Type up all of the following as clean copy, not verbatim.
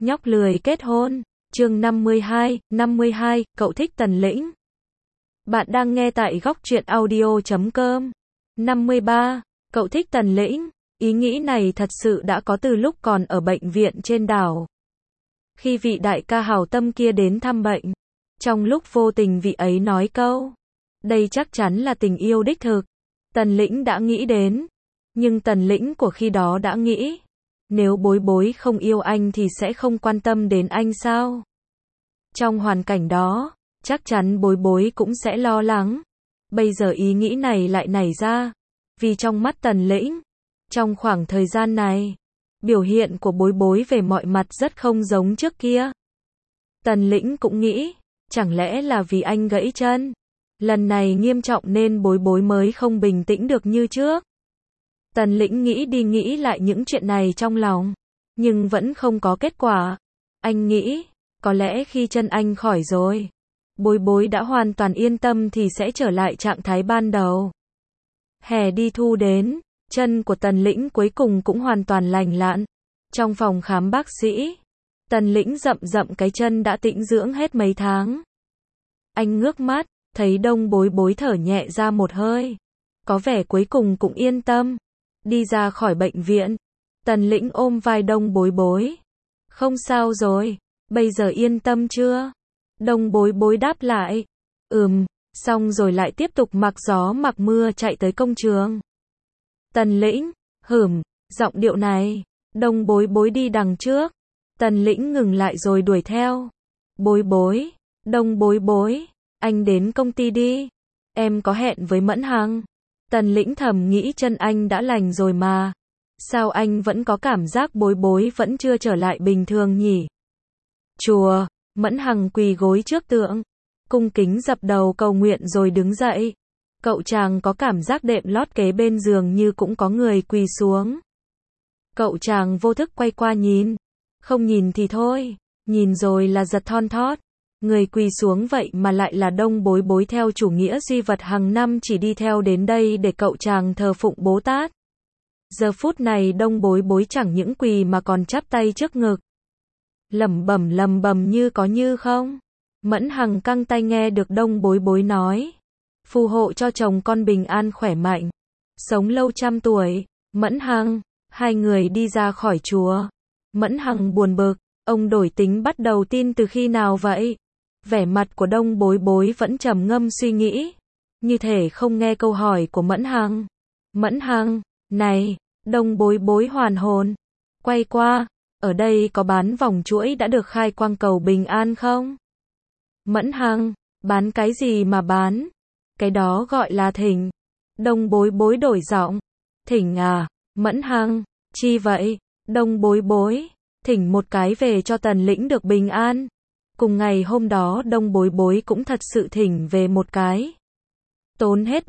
Nhóc lười kết hôn. Chương 52, cậu thích Tần Lĩnh. Bạn đang nghe tại góc truyện audio.com. 53, cậu thích Tần Lĩnh. Ý nghĩ này thật sự đã có từ lúc còn ở bệnh viện trên đảo. Khi vị đại ca hảo tâm kia đến thăm bệnh, trong lúc vô tình vị ấy nói câu, đây chắc chắn là tình yêu đích thực. Tần Lĩnh đã nghĩ đến, nhưng Tần Lĩnh của khi đó đã nghĩ, nếu Bối Bối không yêu anh thì sẽ không quan tâm đến anh sao? Trong hoàn cảnh đó, chắc chắn Bối Bối cũng sẽ lo lắng. Bây giờ ý nghĩ này lại nảy ra, vì trong mắt Tần Lĩnh, trong khoảng thời gian này, biểu hiện của Bối Bối về mọi mặt rất không giống trước kia. Tần Lĩnh cũng nghĩ, chẳng lẽ là vì anh gãy chân, lần này nghiêm trọng nên Bối Bối mới không bình tĩnh được như trước. Tần Lĩnh nghĩ đi nghĩ lại những chuyện này trong lòng, nhưng vẫn không có kết quả. Anh nghĩ, có lẽ khi chân anh khỏi rồi, Bối Bối đã hoàn toàn yên tâm thì sẽ trở lại trạng thái ban đầu. Hè đi thu đến, chân của Tần Lĩnh cuối cùng cũng hoàn toàn lành lặn. Trong phòng khám bác sĩ, Tần Lĩnh rậm rậm cái chân đã tĩnh dưỡng hết mấy tháng. Anh ngước mắt, thấy Đông Bối Bối thở nhẹ ra một hơi. Có vẻ cuối cùng cũng yên tâm. Đi ra khỏi bệnh viện, Tần Lĩnh ôm vai Đông Bối Bối. Không sao rồi, bây giờ yên tâm chưa? Đông Bối Bối đáp lại. Xong rồi lại tiếp tục mặc gió mặc mưa chạy tới công trường. Tần Lĩnh, giọng điệu này, Đông Bối Bối đi đằng trước. Tần Lĩnh ngừng lại rồi đuổi theo. Bối Bối, Đông Bối Bối, anh đến công ty đi. Em có hẹn với Mẫn Hằng. Tần Lĩnh thầm nghĩ chân anh đã lành rồi mà. Sao anh vẫn có cảm giác Bối Bối vẫn chưa trở lại bình thường nhỉ? Chùa, Mẫn Hằng quỳ gối trước tượng, cung kính dập đầu cầu nguyện rồi đứng dậy. Cậu chàng có cảm giác đệm lót kế bên giường như cũng có người quỳ xuống. Cậu chàng vô thức quay qua nhìn. Không nhìn thì thôi, nhìn rồi là giật thon thót. Người quỳ xuống vậy mà lại là Đông Bối Bối theo chủ nghĩa duy vật hàng năm chỉ đi theo đến đây để cậu chàng thờ phụng Bồ Tát. Giờ phút này Đông Bối Bối chẳng những quỳ mà còn chắp tay trước ngực. Lẩm bẩm như có như không. Mẫn Hằng căng tay nghe được Đông Bối Bối nói. Phù hộ cho chồng con bình an khỏe mạnh, sống lâu trăm tuổi. Mẫn Hằng, hai người đi ra khỏi chùa. Mẫn Hằng buồn bực, ông đổi tính bắt đầu tin từ khi nào vậy? Vẻ mặt của Đông Bối Bối vẫn trầm ngâm suy nghĩ, như thể không nghe câu hỏi của Mẫn Hằng. Mẫn Hằng, này, Đông Bối Bối hoàn hồn, quay qua, ở đây có bán vòng chuỗi đã được khai quang cầu bình an không? Mẫn Hằng, bán cái gì mà bán? Cái đó gọi là thỉnh. Đông Bối Bối đổi giọng. Thỉnh à? Mẫn Hằng, chi vậy? Đông Bối Bối, thỉnh một cái về cho Tần Lĩnh được bình an. Cùng ngày hôm đó Đông Bối Bối cũng thật sự thỉnh về một cái. Tốn hết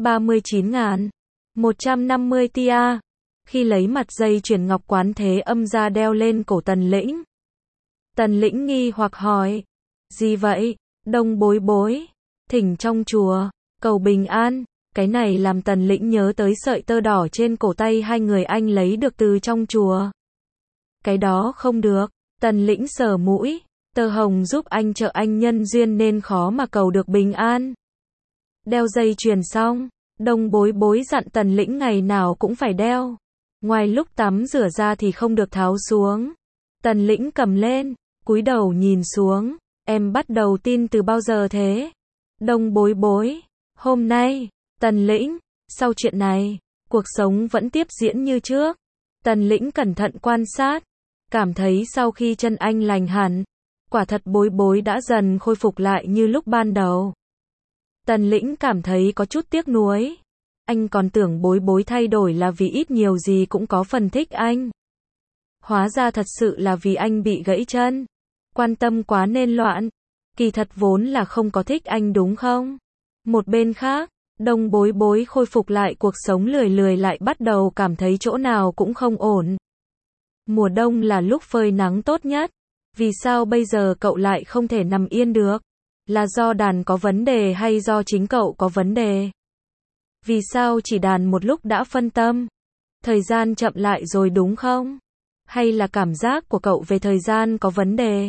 39.150 tia. Khi lấy mặt dây chuyền ngọc Quán Thế Âm ra đeo lên cổ Tần Lĩnh. Tần Lĩnh nghi hoặc hỏi. Gì vậy? Đông Bối Bối, thỉnh trong chùa, cầu bình an. Cái này làm Tần Lĩnh nhớ tới sợi tơ đỏ trên cổ tay hai người anh lấy được từ trong chùa. Cái đó không được. Tần Lĩnh sờ mũi. Tơ hồng giúp anh trợ anh nhân duyên nên khó mà cầu được bình an. Đeo dây chuyền xong, Đông Bối Bối dặn Tần Lĩnh ngày nào cũng phải đeo. Ngoài lúc tắm rửa ra thì không được tháo xuống. Tần Lĩnh cầm lên, cúi đầu nhìn xuống. Em bắt đầu tin từ bao giờ thế? Đông Bối Bối, hôm nay. Tần Lĩnh, sau chuyện này, cuộc sống vẫn tiếp diễn như trước. Tần Lĩnh cẩn thận quan sát, cảm thấy sau khi chân anh lành hẳn, quả thật Bối Bối đã dần khôi phục lại như lúc ban đầu. Tần Lĩnh cảm thấy có chút tiếc nuối. Anh còn tưởng Bối Bối thay đổi là vì ít nhiều gì cũng có phần thích anh. Hóa ra thật sự là vì anh bị gãy chân. Quan tâm quá nên loạn. Kỳ thật vốn là không có thích anh đúng không? Một bên khác, Đông Bối Bối khôi phục lại cuộc sống lười lười lại bắt đầu cảm thấy chỗ nào cũng không ổn. Mùa đông là lúc phơi nắng tốt nhất. Vì sao bây giờ cậu lại không thể nằm yên được? Là do đàn có vấn đề hay do chính cậu có vấn đề? Vì sao chỉ đàn một lúc đã phân tâm? Thời gian chậm lại rồi đúng không? Hay là cảm giác của cậu về thời gian có vấn đề?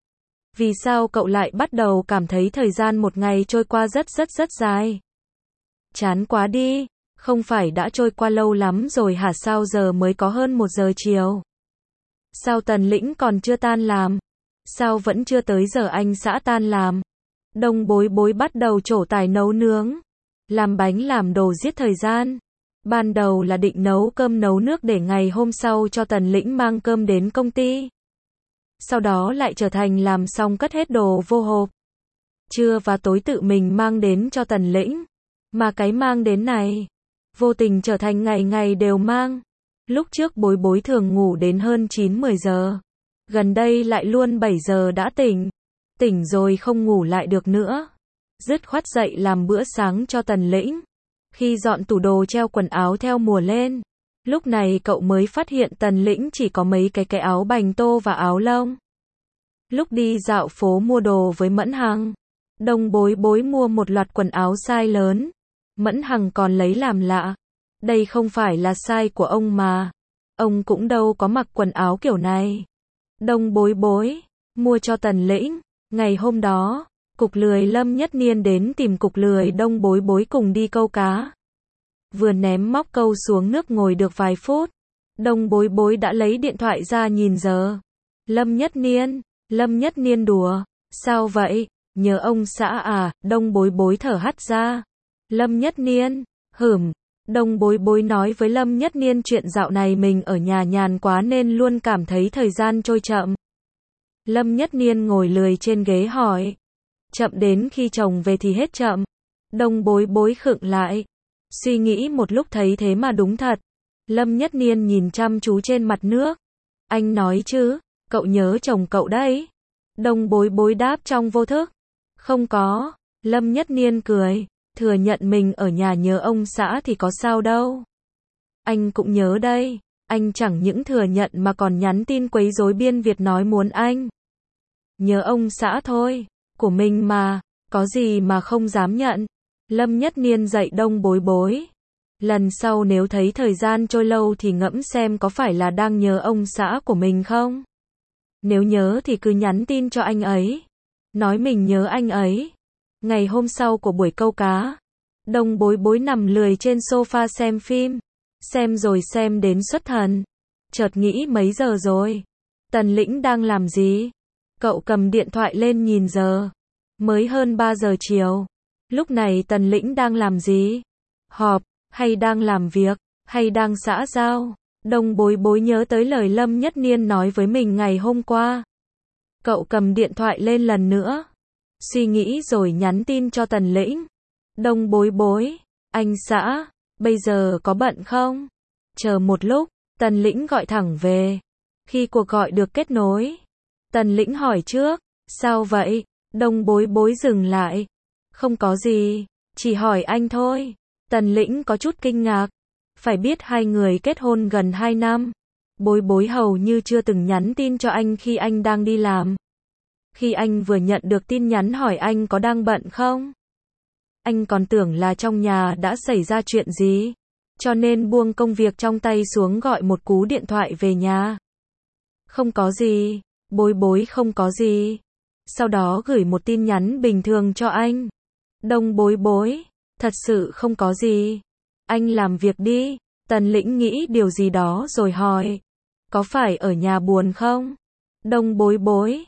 Vì sao cậu lại bắt đầu cảm thấy thời gian một ngày trôi qua rất dài? Chán quá đi, không phải đã trôi qua lâu lắm rồi hả, sao giờ mới có hơn 1 giờ chiều? Sao Tần Lĩnh còn chưa tan làm? Sao vẫn chưa tới giờ anh xã tan làm? Đông Bối Bối bắt đầu trổ tài nấu nướng, làm bánh làm đồ giết thời gian. Ban đầu là định nấu cơm nấu nước để ngày hôm sau cho Tần Lĩnh mang cơm đến công ty. Sau đó lại trở thành làm xong cất hết đồ vô hộp. Trưa và tối tự mình mang đến cho Tần Lĩnh. Mà cái mang đến này, vô tình trở thành ngày ngày đều mang. Lúc trước Bối Bối thường ngủ đến hơn 9-10 giờ. Gần đây lại luôn 7 giờ đã tỉnh. Tỉnh rồi không ngủ lại được nữa. Dứt khoát dậy làm bữa sáng cho Tần Lĩnh. Khi dọn tủ đồ treo quần áo theo mùa lên, lúc này cậu mới phát hiện Tần Lĩnh chỉ có mấy cái áo bành tô và áo lông. Lúc đi dạo phố mua đồ với Mẫn Hằng, Đông Bối Bối mua một loạt quần áo size lớn. Mẫn Hằng còn lấy làm lạ. Đây không phải là size của ông mà. Ông cũng đâu có mặc quần áo kiểu này. Đông Bối Bối mua cho Tần Lĩnh. Ngày hôm đó, Cục Lười Lâm Nhất Niên đến tìm Cục Lười Đông Bối Bối cùng đi câu cá. Vừa ném móc câu xuống nước ngồi được vài phút, Đông Bối Bối đã lấy điện thoại ra nhìn giờ. Lâm Nhất Niên đùa, sao vậy, nhớ ông xã à? Đông Bối Bối thở hắt ra. Lâm Nhất Niên, Đông Bối Bối nói với Lâm Nhất Niên chuyện dạo này mình ở nhà nhàn quá nên luôn cảm thấy thời gian trôi chậm. Lâm Nhất Niên ngồi lười trên ghế hỏi. Chậm đến khi chồng về thì hết chậm. Đông Bối Bối khựng lại. Suy nghĩ một lúc thấy thế mà đúng thật. Lâm Nhất Niên nhìn chăm chú trên mặt nước. Anh nói chứ, cậu nhớ chồng cậu đấy. Đông Bối Bối đáp trong vô thức. Không có. Lâm Nhất Niên cười. Thừa nhận mình ở nhà nhớ ông xã thì có sao đâu. Anh cũng nhớ đây. Anh chẳng những thừa nhận mà còn nhắn tin quấy rối Biên Việt nói muốn anh nhớ ông xã thôi. Của mình mà, có gì mà không dám nhận. Lâm Nhất Niên dạy Đông Bối Bối. Lần sau nếu thấy thời gian trôi lâu thì ngẫm xem có phải là đang nhớ ông xã của mình không? Nếu nhớ thì cứ nhắn tin cho anh ấy. Nói mình nhớ anh ấy. Ngày hôm sau của buổi câu cá, Đông Bối Bối nằm lười trên sofa xem phim. Xem rồi xem đến xuất thần. Chợt nghĩ mấy giờ rồi? Tần Lĩnh đang làm gì? Cậu cầm điện thoại lên nhìn giờ. Mới hơn 3 giờ chiều. Lúc này Tần Lĩnh đang làm gì? Họp, hay đang làm việc, hay đang xã giao? Đông Bối Bối nhớ tới lời Lâm Nhất Niên nói với mình ngày hôm qua. Cậu cầm điện thoại lên lần nữa. Suy nghĩ rồi nhắn tin cho Tần Lĩnh. Đông Bối Bối, anh xã, bây giờ có bận không? Chờ một lúc, Tần Lĩnh gọi thẳng về. Khi cuộc gọi được kết nối, Tần Lĩnh hỏi trước, sao vậy? Đông Bối Bối dừng lại. Không có gì, chỉ hỏi anh thôi. Tần Lĩnh có chút kinh ngạc. Phải biết hai người kết hôn gần 2 năm. Bối Bối hầu như chưa từng nhắn tin cho anh khi anh đang đi làm. Khi anh vừa nhận được tin nhắn hỏi anh có đang bận không? Anh còn tưởng là trong nhà đã xảy ra chuyện gì. Cho nên buông công việc trong tay xuống gọi một cú điện thoại về nhà. Không có gì, Bối Bối không có gì. Sau đó gửi một tin nhắn bình thường cho anh. Đông Bối Bối, thật sự không có gì. Anh làm việc đi. Tần Lĩnh nghĩ điều gì đó rồi hỏi. Có phải ở nhà buồn không? Đông Bối Bối,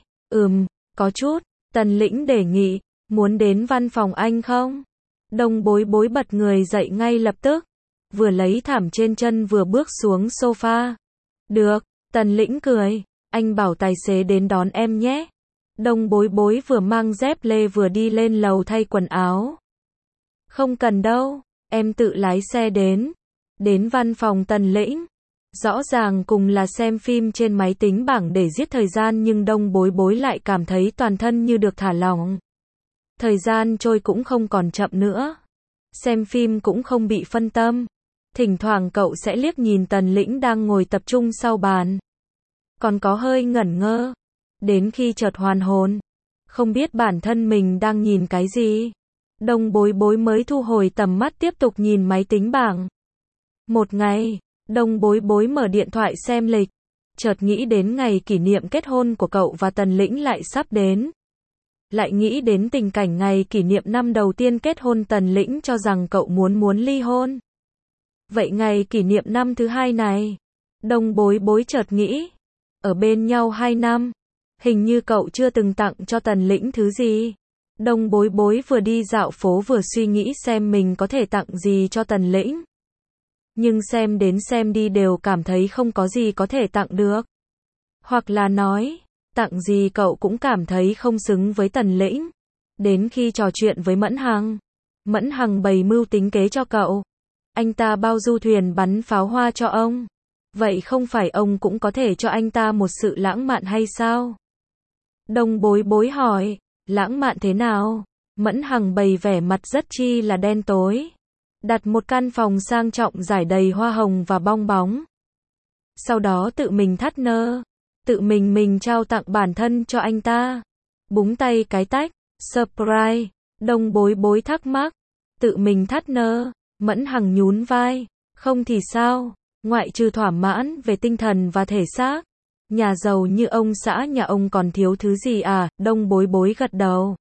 có chút. Tần Lĩnh đề nghị, muốn đến văn phòng anh không? Đông Bối Bối bật người dậy ngay lập tức. Vừa lấy thảm trên chân vừa bước xuống sofa. Được, Tần Lĩnh cười. Anh bảo tài xế đến đón em nhé. Đông Bối Bối vừa mang dép lê vừa đi lên lầu thay quần áo. Không cần đâu, em tự lái xe đến. Đến văn phòng Tần Lĩnh. Rõ ràng cùng là xem phim trên máy tính bảng để giết thời gian nhưng Đông Bối Bối lại cảm thấy toàn thân như được thả lỏng. Thời gian trôi cũng không còn chậm nữa. Xem phim cũng không bị phân tâm. Thỉnh thoảng cậu sẽ liếc nhìn Tần Lĩnh đang ngồi tập trung sau bàn. Còn có hơi ngẩn ngơ. Đến khi chợt hoàn hồn. Không biết bản thân mình đang nhìn cái gì. Đông Bối Bối mới thu hồi tầm mắt tiếp tục nhìn máy tính bảng. Một ngày, Đông Bối Bối mở điện thoại xem lịch. chợt nghĩ đến ngày kỷ niệm kết hôn của cậu và Tần Lĩnh lại sắp đến. Lại nghĩ đến tình cảnh ngày kỷ niệm năm đầu tiên kết hôn Tần Lĩnh cho rằng cậu muốn ly hôn. Vậy ngày kỷ niệm năm thứ hai này, Đông Bối Bối chợt nghĩ, ở bên nhau 2 năm, hình như cậu chưa từng tặng cho Tần Lĩnh thứ gì. Đông Bối Bối vừa đi dạo phố vừa suy nghĩ xem mình có thể tặng gì cho Tần Lĩnh. Nhưng xem đến xem đi đều cảm thấy không có gì có thể tặng được. Hoặc là nói, tặng gì cậu cũng cảm thấy không xứng với Tần Lĩnh. Đến khi trò chuyện với Mẫn Hằng bày mưu tính kế cho cậu. Anh ta bao du thuyền bắn pháo hoa cho ông. Vậy không phải ông cũng có thể cho anh ta một sự lãng mạn hay sao? Đông Bối Bối hỏi, lãng mạn thế nào? Mẫn Hằng bày vẻ mặt rất chi là đen tối. Đặt một căn phòng sang trọng rải đầy hoa hồng và bong bóng. Sau đó tự mình thắt nơ. Tự mình trao tặng bản thân cho anh ta. Búng tay cái tách. Surprise. Đông Bối Bối thắc mắc. Tự mình thắt nơ. Mẫn Hằng nhún vai. Không thì sao? Ngoại trừ thỏa mãn về tinh thần và thể xác. Nhà giàu như ông xã nhà ông còn thiếu thứ gì à? Đông Bối Bối gật đầu.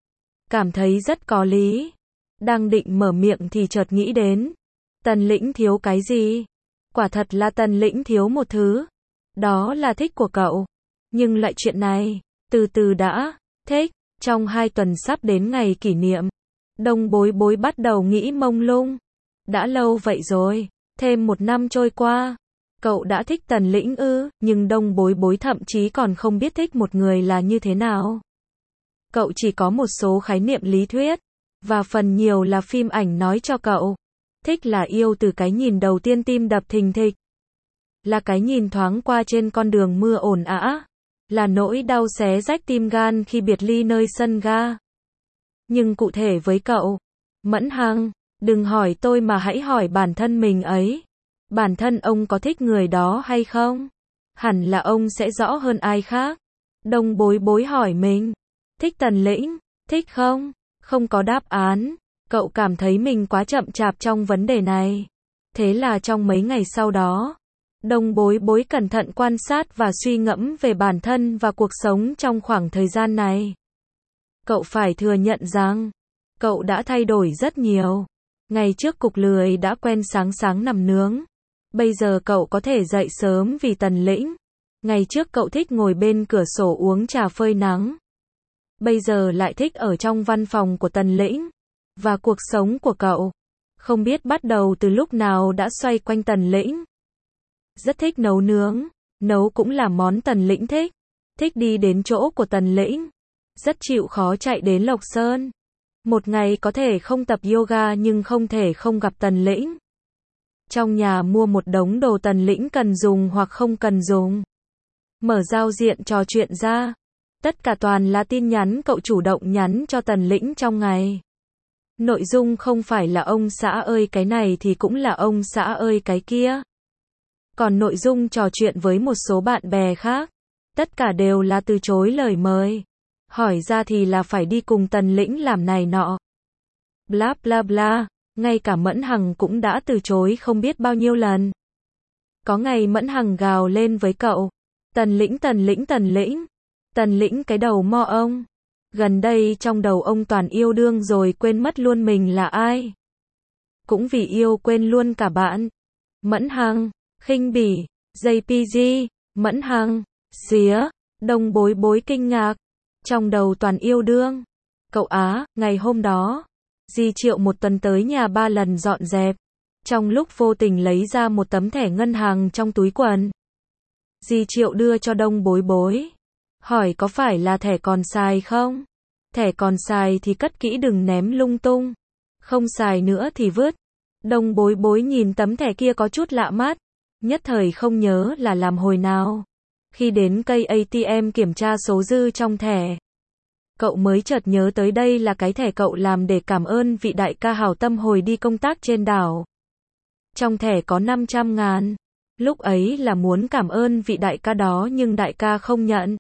Cảm thấy rất có lý. Đang định mở miệng thì chợt nghĩ đến. Tần Lĩnh thiếu cái gì? Quả thật là Tần Lĩnh thiếu một thứ. Đó là thích của cậu. Nhưng loại chuyện này, từ từ đã. Thích, trong 2 tuần sắp đến ngày kỷ niệm. Đông Bối Bối bắt đầu nghĩ mông lung. Đã lâu vậy rồi, thêm 1 năm trôi qua. Cậu đã thích Tần Lĩnh ư? Nhưng Đông Bối Bối thậm chí còn không biết thích một người là như thế nào. Cậu chỉ có một số khái niệm lý thuyết. Và phần nhiều là phim ảnh nói cho cậu. Thích là yêu từ cái nhìn đầu tiên tim đập thình thịch. Là cái nhìn thoáng qua trên con đường mưa ồn ào. Là nỗi đau xé rách tim gan khi biệt ly nơi sân ga. Nhưng cụ thể với cậu, Mẫn Hằng, đừng hỏi tôi mà hãy hỏi bản thân mình ấy. Bản thân ông có thích người đó hay không? Hẳn là ông sẽ rõ hơn ai khác. Đông Bối Bối hỏi mình. Thích Tần Lĩnh, thích không? Không có đáp án. Cậu cảm thấy mình quá chậm chạp trong vấn đề này. Thế là trong mấy ngày sau đó, Đông Bối Bối cẩn thận quan sát và suy ngẫm về bản thân và cuộc sống trong khoảng thời gian này. Cậu phải thừa nhận rằng, cậu đã thay đổi rất nhiều. Ngày trước cục lười đã quen sáng nằm nướng. Bây giờ cậu có thể dậy sớm vì Tần Lĩnh. Ngày trước cậu thích ngồi bên cửa sổ uống trà phơi nắng. Bây giờ lại thích ở trong văn phòng của Tần Lĩnh. Và cuộc sống của cậu, không biết bắt đầu từ lúc nào đã xoay quanh Tần Lĩnh. Rất thích nấu nướng, nấu cũng là món Tần Lĩnh thích. Thích đi đến chỗ của Tần Lĩnh. Rất chịu khó chạy đến Lộc Sơn. Một ngày có thể không tập yoga nhưng không thể không gặp Tần Lĩnh. Trong nhà mua một đống đồ Tần Lĩnh cần dùng hoặc không cần dùng. Mở giao diện trò chuyện ra. Tất cả toàn là tin nhắn cậu chủ động nhắn cho Tần Lĩnh trong ngày. Nội dung không phải là ông xã ơi cái này thì cũng là ông xã ơi cái kia. Còn nội dung trò chuyện với một số bạn bè khác, tất cả đều là từ chối lời mời. Hỏi ra thì là phải đi cùng Tần Lĩnh làm này nọ. Bla bla bla, ngay cả Mẫn Hằng cũng đã từ chối không biết bao nhiêu lần. Có ngày Mẫn Hằng gào lên với cậu. Tần Lĩnh Tần Lĩnh Tần Lĩnh. Tần Lĩnh cái đầu mo ông. Gần đây trong đầu ông toàn yêu đương rồi quên mất luôn mình là ai. Cũng vì yêu quên luôn cả bạn. Mẫn Hằng, khinh bỉ, JPG, Mẫn Hằng, xía, Đông Bối Bối kinh ngạc. Trong đầu toàn yêu đương. Cậu á, ngày hôm đó, dì Triệu một tuần tới nhà 3 lần dọn dẹp. Trong lúc vô tình lấy ra một tấm thẻ ngân hàng trong túi quần. Dì Triệu đưa cho Đông Bối Bối. Hỏi có phải là thẻ còn xài không? Thẻ còn xài thì cất kỹ đừng ném lung tung. Không xài nữa thì vứt. Đông Bối Bối nhìn tấm thẻ kia có chút lạ mắt. Nhất thời không nhớ là làm hồi nào. Khi đến cây ATM kiểm tra số dư trong thẻ. Cậu mới chợt nhớ tới đây là cái thẻ cậu làm để cảm ơn vị đại ca hảo tâm hồi đi công tác trên đảo. Trong thẻ có 500.000. Lúc ấy là muốn cảm ơn vị đại ca đó nhưng đại ca không nhận.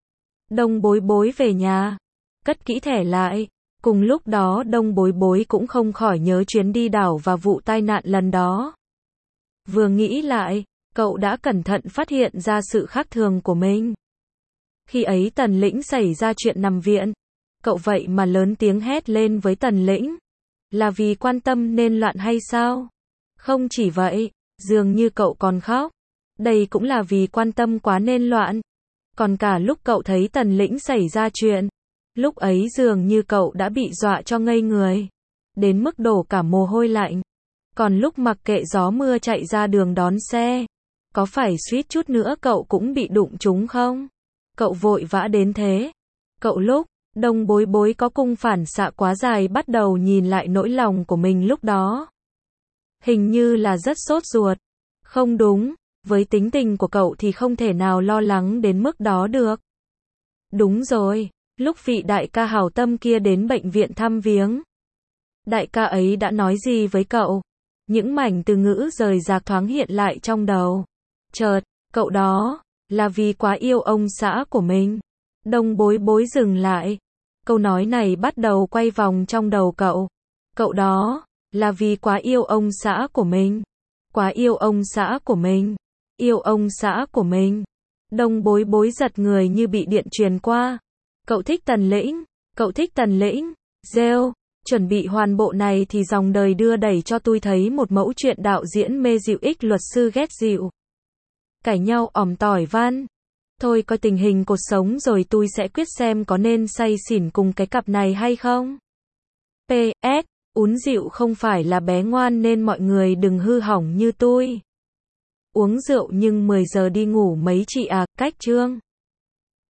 Đông Bối Bối về nhà. Cất kỹ thẻ lại. Cùng lúc đó Đông Bối Bối cũng không khỏi nhớ chuyến đi đảo và vụ tai nạn lần đó. Vừa nghĩ lại, Cậu đã cẩn thận phát hiện ra sự khác thường của mình. Khi ấy Tần Lĩnh xảy ra chuyện nằm viện. Cậu vậy mà lớn tiếng hét lên với Tần Lĩnh. Là vì quan tâm nên loạn hay sao? Không chỉ vậy, dường như cậu còn khóc. Đây cũng là vì quan tâm quá nên loạn. Còn cả lúc cậu thấy Tần Lĩnh xảy ra chuyện, lúc ấy dường như cậu đã bị dọa cho ngây người, đến mức đổ cả mồ hôi lạnh. Còn lúc mặc kệ gió mưa chạy ra đường đón xe, có phải suýt chút nữa cậu cũng bị đụng trúng không? Cậu vội vã đến thế. Cậu lúc Đông Bối Bối có cung phản xạ quá dài bắt đầu nhìn lại nỗi lòng của mình lúc đó. Hình như là rất sốt ruột. Không đúng, với tính tình của cậu thì không thể nào lo lắng đến mức đó được. Đúng rồi, lúc vị đại ca hảo tâm kia đến bệnh viện thăm viếng, đại ca ấy đã nói gì với cậu? Những mảnh từ ngữ rời rạc thoáng hiện lại trong đầu. Chợt, cậu đó, là vì quá yêu ông xã của mình. Đông Bối Bối dừng lại. Câu nói này bắt đầu quay vòng trong đầu cậu. Cậu đó, là vì quá yêu ông xã của mình. Quá yêu ông xã của mình. Yêu ông xã của mình. Đông Bối Bối giật người như bị điện truyền qua. Cậu thích Tần Lĩnh. Cậu thích Tần Lĩnh. Rêu. Chuẩn bị hoàn bộ này thì dòng đời đưa đẩy cho tôi thấy một mẫu chuyện đạo diễn mê dịu ích luật sư ghét dịu. Cãi nhau ỏm tỏi van. Thôi coi tình hình cuộc sống rồi tôi sẽ quyết xem có nên say xỉn cùng cái cặp này hay không. PS. Uống rượu không phải là bé ngoan nên mọi người đừng hư hỏng như tôi. Uống rượu nhưng 10 giờ đi ngủ mấy chị à, cách chương.